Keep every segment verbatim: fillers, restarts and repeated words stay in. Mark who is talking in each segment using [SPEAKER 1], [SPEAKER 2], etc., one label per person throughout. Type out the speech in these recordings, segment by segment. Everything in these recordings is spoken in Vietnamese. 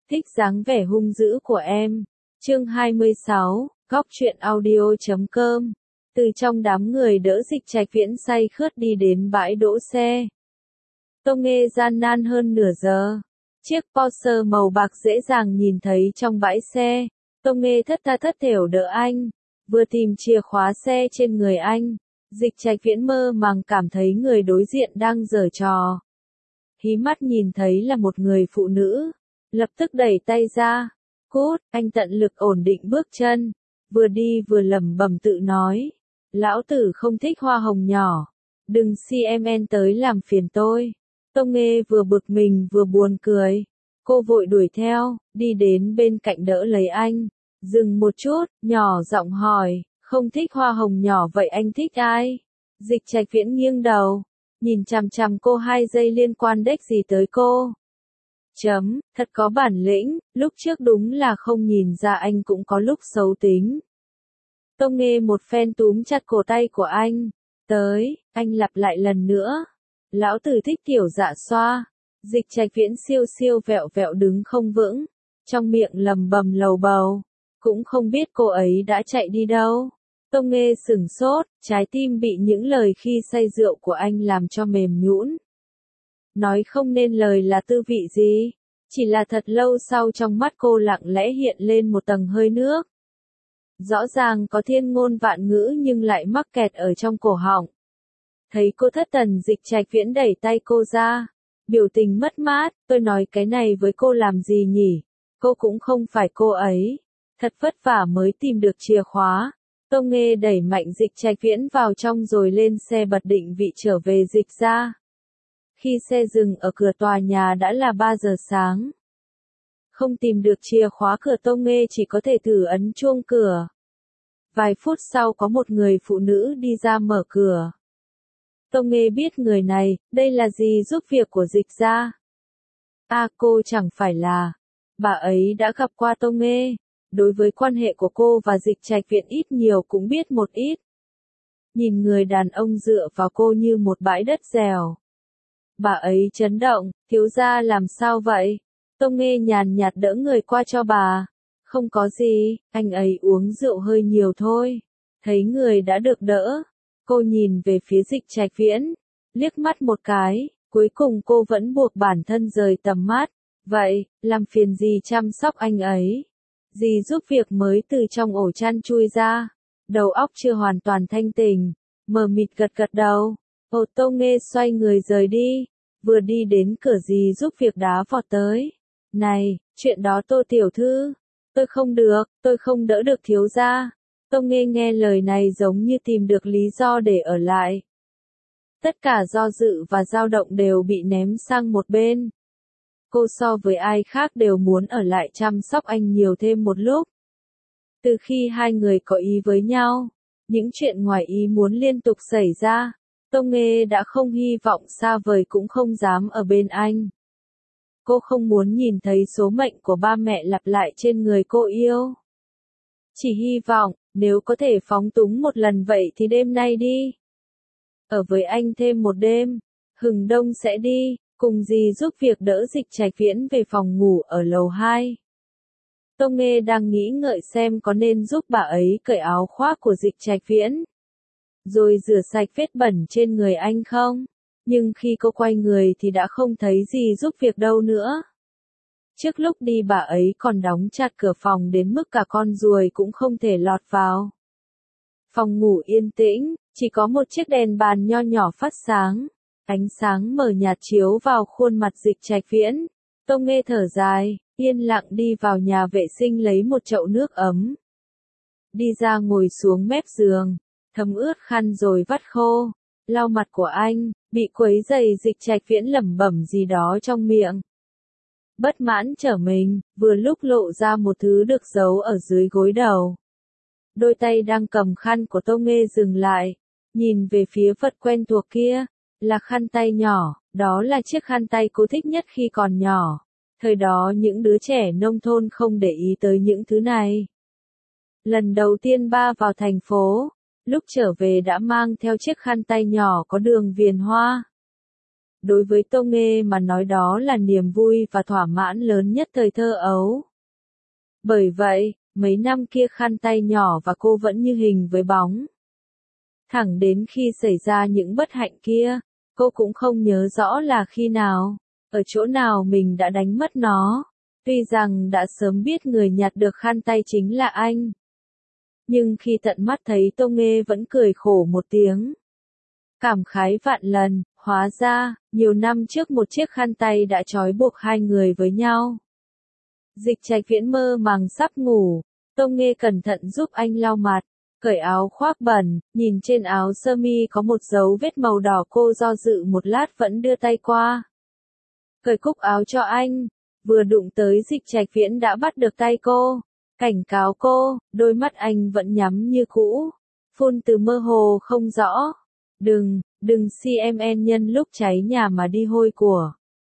[SPEAKER 1] thích dáng vẻ hung dữ của em. Chương hai mươi sáu, góc truyện audio chấm com. Từ trong đám người đỡ Dịch Trạch Viễn say khướt đi đến bãi đỗ xe. Tông Nghê gian nan hơn nửa giờ. Chiếc Porsche màu bạc dễ dàng nhìn thấy trong bãi xe. Tông Nghê thất tha thất thểu đỡ anh, vừa tìm chìa khóa xe trên người anh. Dịch Trạch Viễn mơ màng cảm thấy người đối diện đang giở trò. Hí mắt nhìn thấy là một người phụ nữ, lập tức đẩy tay ra. Cút, anh tận lực ổn định bước chân, vừa đi vừa lẩm bẩm tự nói. Lão tử không thích hoa hồng nhỏ, đừng xê em en tới làm phiền tôi. Tông Nghê vừa bực mình vừa buồn cười. Cô vội đuổi theo, đi đến bên cạnh đỡ lấy anh. Dừng một chút, nhỏ giọng hỏi, không thích hoa hồng nhỏ vậy anh thích ai? Dịch Trạch Viễn nghiêng đầu, nhìn chằm chằm cô hai giây liên quan đếch gì tới cô. Chấm, thật có bản lĩnh, lúc trước đúng là không nhìn ra anh cũng có lúc xấu tính. Tông Nghê một phen túm chặt cổ tay của anh. Tới, anh lặp lại lần nữa. Lão tử thích tiểu dạ xoa. Dịch Trạch Viễn siêu siêu vẹo vẹo đứng không vững, trong miệng lầm bầm lầu bầu, cũng không biết cô ấy đã chạy đi đâu. Tông Nghê sửng sốt, trái tim bị những lời khi say rượu của anh làm cho mềm nhũn. Nói không nên lời là tư vị gì, chỉ là thật lâu sau trong mắt cô lặng lẽ hiện lên một tầng hơi nước. Rõ ràng có thiên ngôn vạn ngữ nhưng lại mắc kẹt ở trong cổ họng. Thấy cô thất thần, Dịch Trạch Viễn đẩy tay cô ra, biểu tình mất mát, tôi nói cái này với cô làm gì nhỉ? Cô cũng không phải cô ấy. Thật vất vả mới tìm được chìa khóa. Tông Nghê đẩy mạnh Dịch Trạch Viễn vào trong rồi lên xe bật định vị trở về Dịch ra. Khi xe dừng ở cửa tòa nhà đã là ba giờ sáng. Không tìm được chìa khóa cửa, Tông Nghê chỉ có thể thử ấn chuông cửa. Vài phút sau có một người phụ nữ đi ra mở cửa. Tông Nghê biết người này, đây là dì giúp việc của Dịch ra. À, cô chẳng phải là... Bà ấy đã gặp qua Tông Nghê. Đối với quan hệ của cô và Dịch Trạch Viễn ít nhiều cũng biết một ít. Nhìn người đàn ông dựa vào cô như một bãi đất dẻo. Bà ấy chấn động, thiếu gia làm sao vậy? Tông Nghê nhàn nhạt đỡ người qua cho bà. Không có gì, anh ấy uống rượu hơi nhiều thôi. Thấy người đã được đỡ. Cô nhìn về phía Dịch Trạch Viễn, liếc mắt một cái, cuối cùng cô vẫn buộc bản thân rời tầm mắt. Vậy, làm phiền gì chăm sóc anh ấy? Dì giúp việc mới từ trong ổ chăn chui ra, đầu óc chưa hoàn toàn thanh tỉnh, mờ mịt gật gật đầu. Ồ, Tông Nghê xoay người rời đi, vừa đi đến cửa dì giúp việc đá vọt tới. Này, chuyện đó Tô tiểu thư, tôi không được, tôi không đỡ được thiếu gia. Tông Nghê nghe lời này giống như tìm được lý do để ở lại. Tất cả do dự và dao động đều bị ném sang một bên. Cô so với ai khác đều muốn ở lại chăm sóc anh nhiều thêm một lúc. Từ khi hai người có ý với nhau, những chuyện ngoài ý muốn liên tục xảy ra. Tông Nghê đã không hy vọng xa vời cũng không dám ở bên anh. Cô không muốn nhìn thấy số mệnh của ba mẹ lặp lại trên người cô yêu. Chỉ hy vọng, nếu có thể phóng túng một lần vậy thì đêm nay đi. Ở với anh thêm một đêm, hừng đông sẽ đi, cùng dì giúp việc đỡ Dịch Trạch Viễn về phòng ngủ ở lầu hai. Tông Nghê đang nghĩ ngợi xem có nên giúp bà ấy cởi áo khoác của Dịch Trạch Viễn, rồi rửa sạch vết bẩn trên người anh không? Nhưng khi cô quay người thì đã không thấy dì giúp việc đâu nữa. Trước lúc đi bà ấy còn đóng chặt cửa phòng đến mức cả con ruồi cũng không thể lọt vào. Phòng ngủ yên tĩnh, chỉ có một chiếc đèn bàn nho nhỏ phát sáng. Ánh sáng mờ nhạt chiếu vào khuôn mặt Dịch Trạch Viễn. Tông Nghê thở dài, yên lặng đi vào nhà vệ sinh lấy một chậu nước ấm. Đi ra ngồi xuống mép giường, thấm ướt khăn rồi vắt khô, lau mặt của anh, bị quấy rầy. Dịch Trạch Viễn lẩm bẩm gì đó trong miệng. Bất mãn trở mình, vừa lúc lộ ra một thứ được giấu ở dưới gối đầu. Đôi tay đang cầm khăn của Tông Nghê dừng lại, nhìn về phía vật quen thuộc kia, là khăn tay nhỏ, đó là chiếc khăn tay cô thích nhất khi còn nhỏ. Thời đó những đứa trẻ nông thôn không để ý tới những thứ này. Lần đầu tiên ba vào thành phố, lúc trở về đã mang theo chiếc khăn tay nhỏ có đường viền hoa. Đối với Tô Nghê mà nói đó là niềm vui và thỏa mãn lớn nhất thời thơ ấu. Bởi vậy, mấy năm kia khăn tay nhỏ và cô vẫn như hình với bóng. Thẳng đến khi xảy ra những bất hạnh kia, cô cũng không nhớ rõ là khi nào, ở chỗ nào mình đã đánh mất nó. Tuy rằng đã sớm biết người nhặt được khăn tay chính là anh. Nhưng khi tận mắt thấy Tô Nghê vẫn cười khổ một tiếng. Cảm khái vạn lần, hóa ra, nhiều năm trước một chiếc khăn tay đã trói buộc hai người với nhau. Dịch Trạch Viễn mơ màng sắp ngủ, Tô Nghê cẩn thận giúp anh lau mặt, cởi áo khoác bẩn, nhìn trên áo sơ mi có một dấu vết màu đỏ, cô do dự một lát vẫn đưa tay qua. Cởi cúc áo cho anh, vừa đụng tới Dịch Trạch Viễn đã bắt được tay cô, cảnh cáo cô, đôi mắt anh vẫn nhắm như cũ, phun từ mơ hồ không rõ. Đừng, đừng xê em en nhân lúc cháy nhà mà đi hôi của.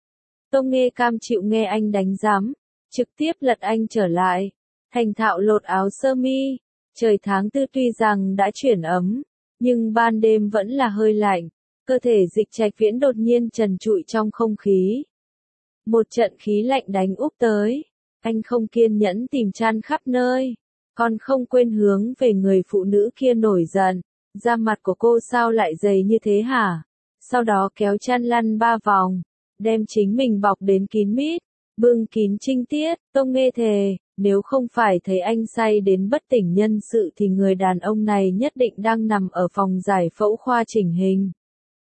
[SPEAKER 1] Tô Nghê cam chịu nghe anh đánh giám, trực tiếp lật anh trở lại, thành thạo lột áo sơ mi. Trời tháng tư tuy rằng đã chuyển ấm, nhưng ban đêm vẫn là hơi lạnh, cơ thể Dịch Trạch Viễn đột nhiên trần trụi trong không khí. Một trận khí lạnh đánh úp tới, anh không kiên nhẫn tìm chăn khắp nơi, còn không quên hướng về người phụ nữ kia nổi giận. Da mặt của cô sao lại dày như thế hả? Sau đó kéo chăn lăn ba vòng, đem chính mình bọc đến kín mít, bưng kín trinh tiết. Tô Nghê thề, nếu không phải thấy anh say đến bất tỉnh nhân sự thì người đàn ông này nhất định đang nằm ở phòng giải phẫu khoa chỉnh hình.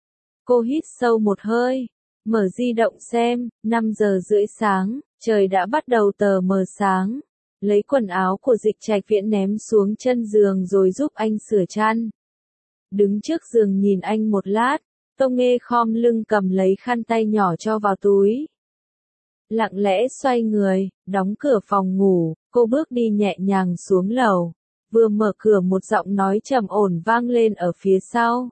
[SPEAKER 1] Cô hít sâu một hơi, mở di động xem, năm giờ rưỡi sáng, trời đã bắt đầu tờ mờ sáng. Lấy quần áo của Dịch Trạch Viễn ném xuống chân giường rồi giúp anh sửa chăn. Đứng trước giường nhìn anh một lát, Tô Nghê khom lưng cầm lấy khăn tay nhỏ cho vào túi. Lặng lẽ xoay người, đóng cửa phòng ngủ, cô bước đi nhẹ nhàng xuống lầu. Vừa mở cửa một giọng nói trầm ổn vang lên ở phía sau.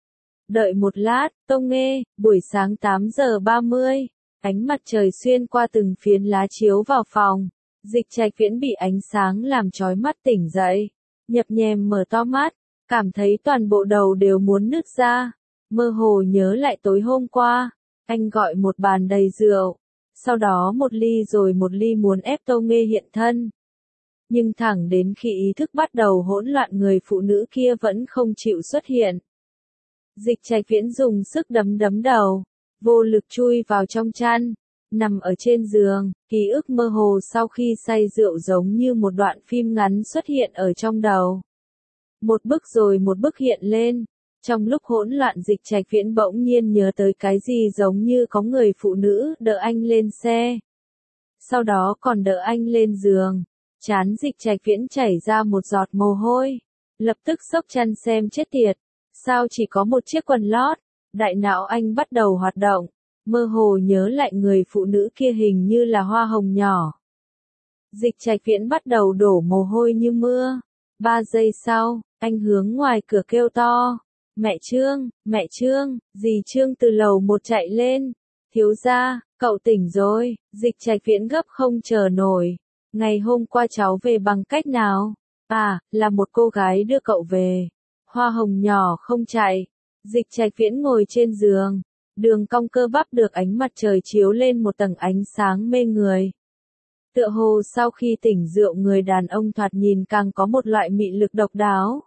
[SPEAKER 1] Đợi một lát, Tô Nghê, buổi sáng tám giờ ba mươi, ánh mặt trời xuyên qua từng phiến lá chiếu vào phòng. Dịch Trạch Viễn bị ánh sáng làm chói mắt tỉnh dậy, nhập nhèm mở to mắt, cảm thấy toàn bộ đầu đều muốn nứt ra, mơ hồ nhớ lại tối hôm qua, anh gọi một bàn đầy rượu, sau đó một ly rồi một ly muốn ép Tô Nghê hiện thân. Nhưng thẳng đến khi ý thức bắt đầu hỗn loạn người phụ nữ kia vẫn không chịu xuất hiện. Dịch Trạch Viễn dùng sức đấm đấm đầu, vô lực chui vào trong chăn, nằm ở trên giường, ký ức mơ hồ sau khi say rượu giống như một đoạn phim ngắn xuất hiện ở trong đầu. Một bức rồi một bức hiện lên, trong lúc hỗn loạn Dịch Trạch Viễn bỗng nhiên nhớ tới cái gì giống như có người phụ nữ đỡ anh lên xe. Sau đó còn đỡ anh lên giường, trán Dịch Trạch Viễn chảy ra một giọt mồ hôi, lập tức xốc chăn xem chết tiệt, sao chỉ có một chiếc quần lót, đại não anh bắt đầu hoạt động, mơ hồ nhớ lại người phụ nữ kia hình như là hoa hồng nhỏ. Dịch Trạch Viễn bắt đầu đổ mồ hôi như mưa. Ba giây sau, anh hướng ngoài cửa kêu to. Mẹ Trương, mẹ Trương, dì Trương từ lầu một chạy lên. Thiếu gia, cậu tỉnh rồi. Dịch Trạch Viễn gấp không chờ nổi. Ngày hôm qua cháu về bằng cách nào? À, là một cô gái đưa cậu về. Hoa hồng nhỏ không chạy. Dịch Trạch Viễn ngồi trên giường. Đường cong cơ bắp được ánh mặt trời chiếu lên một tầng ánh sáng mê người. Tựa hồ sau khi tỉnh rượu người đàn ông thoạt nhìn càng có một loại mị lực độc đáo.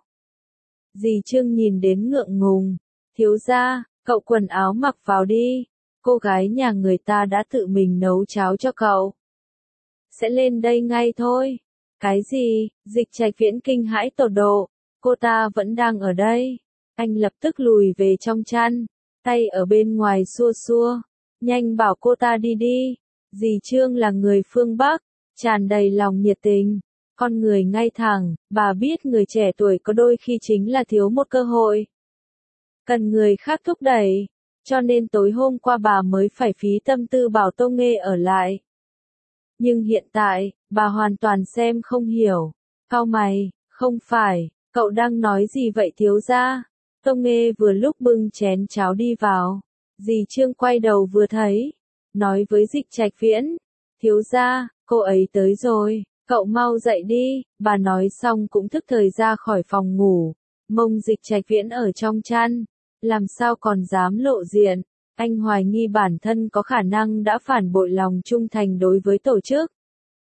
[SPEAKER 1] Dì Trương nhìn đến ngượng ngùng. Thiếu gia, cậu quần áo mặc vào đi. Cô gái nhà người ta đã tự mình nấu cháo cho cậu. Sẽ lên đây ngay thôi. Cái gì? Dịch Trạch Viễn kinh hãi tột độ. Cô ta vẫn đang ở đây. Anh lập tức lùi về trong chăn. Tay ở bên ngoài xua xua. Nhanh bảo cô ta đi đi. Dì Trương là người phương Bắc, tràn đầy lòng nhiệt tình, con người ngay thẳng, bà biết người trẻ tuổi có đôi khi chính là thiếu một cơ hội. Cần người khác thúc đẩy, cho nên tối hôm qua bà mới phải phí tâm tư bảo Tô Nghê ở lại. Nhưng hiện tại, bà hoàn toàn xem không hiểu. Cau mày, không phải, cậu đang nói gì vậy thiếu gia? Tô Nghê vừa lúc bưng chén cháo đi vào. Dì Trương quay đầu vừa thấy, nói với Dịch Trạch Viễn, thiếu gia, cô ấy tới rồi, cậu mau dậy đi. Bà nói xong cũng thức thời ra khỏi phòng ngủ. Mông Dịch Trạch Viễn ở trong chăn, làm sao còn dám lộ diện. Anh hoài nghi bản thân có khả năng đã phản bội lòng trung thành đối với tổ chức.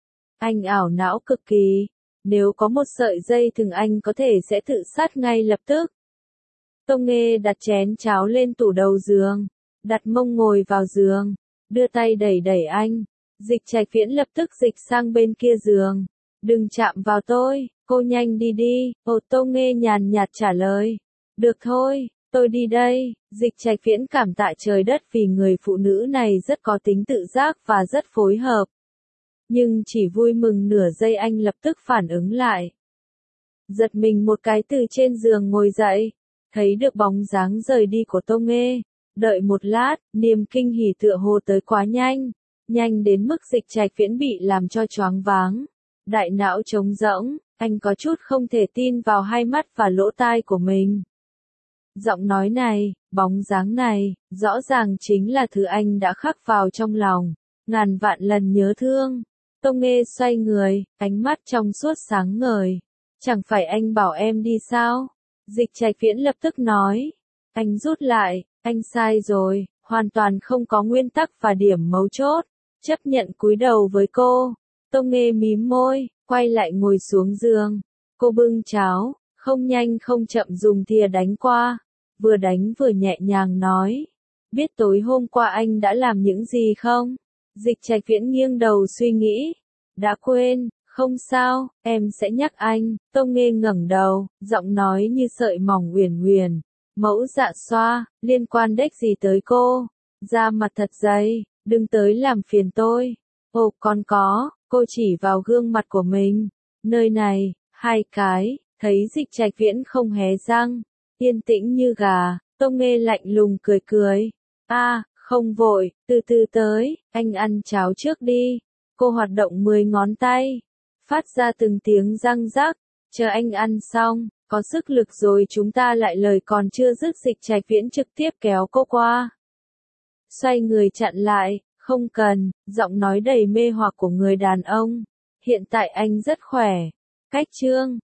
[SPEAKER 1] Anh ảo não cực kỳ. Nếu có một sợi dây thừng anh có thể sẽ tự sát ngay lập tức. Tông Nghê đặt chén cháo lên tủ đầu giường, đặt mông ngồi vào giường, đưa tay đẩy đẩy anh. Dịch Trạch Viễn lập tức dịch sang bên kia giường. Đừng chạm vào tôi, cô nhanh đi đi. Ồ, Tông Nghê nhàn nhạt trả lời. Được thôi, tôi đi đây. Dịch Trạch Viễn cảm tạ trời đất vì người phụ nữ này rất có tính tự giác và rất phối hợp. Nhưng chỉ vui mừng nửa giây anh lập tức phản ứng lại. Giật mình một cái từ trên giường ngồi dậy, thấy được bóng dáng rời đi của Tông Nghê. Đợi một lát, niềm kinh hỉ tựa hồ tới quá nhanh, nhanh đến mức Dịch Trạch Viễn bị làm cho choáng váng. Đại não trống rỗng, anh có chút không thể tin vào hai mắt và lỗ tai của mình. Giọng nói này, bóng dáng này, rõ ràng chính là thứ anh đã khắc vào trong lòng, ngàn vạn lần nhớ thương. Tông Nghê xoay người, ánh mắt trong suốt sáng ngời. Chẳng phải anh bảo em đi sao? Dịch Trạch Viễn lập tức nói. Anh rút lại, anh sai rồi, hoàn toàn không có nguyên tắc và điểm mấu chốt. Chấp nhận cúi đầu với cô. Tông Nghê mím môi, quay lại ngồi xuống giường. Cô bưng cháo, không nhanh không chậm dùng thìa đánh qua. Vừa đánh vừa nhẹ nhàng nói. Biết tối hôm qua anh đã làm những gì không? Dịch Trạch Viễn nghiêng đầu suy nghĩ. Đã quên, không sao, em sẽ nhắc anh. Tông Nghê ngẩng đầu, giọng nói như sợi mỏng uyển uyển. Mẫu dạ xoa, liên quan đếch gì tới cô? Da mặt thật dày, đừng tới làm phiền tôi. Ồ, còn có, cô chỉ vào gương mặt của mình. Nơi này, hai cái, thấy Dịch Trạch Viễn không hé răng. Yên tĩnh như gà, Tông Nghê lạnh lùng cười cười. A, không vội, từ từ tới, anh ăn cháo trước đi. Cô hoạt động mười ngón tay, phát ra từng tiếng răng rắc. Chờ anh ăn xong, có sức lực rồi chúng ta lại lời còn chưa dứt Dịch Trạch Viễn trực tiếp kéo cô qua. Xoay người chặn lại, không cần, giọng nói đầy mê hoặc của người đàn ông. Hiện tại anh rất khỏe. Cách chương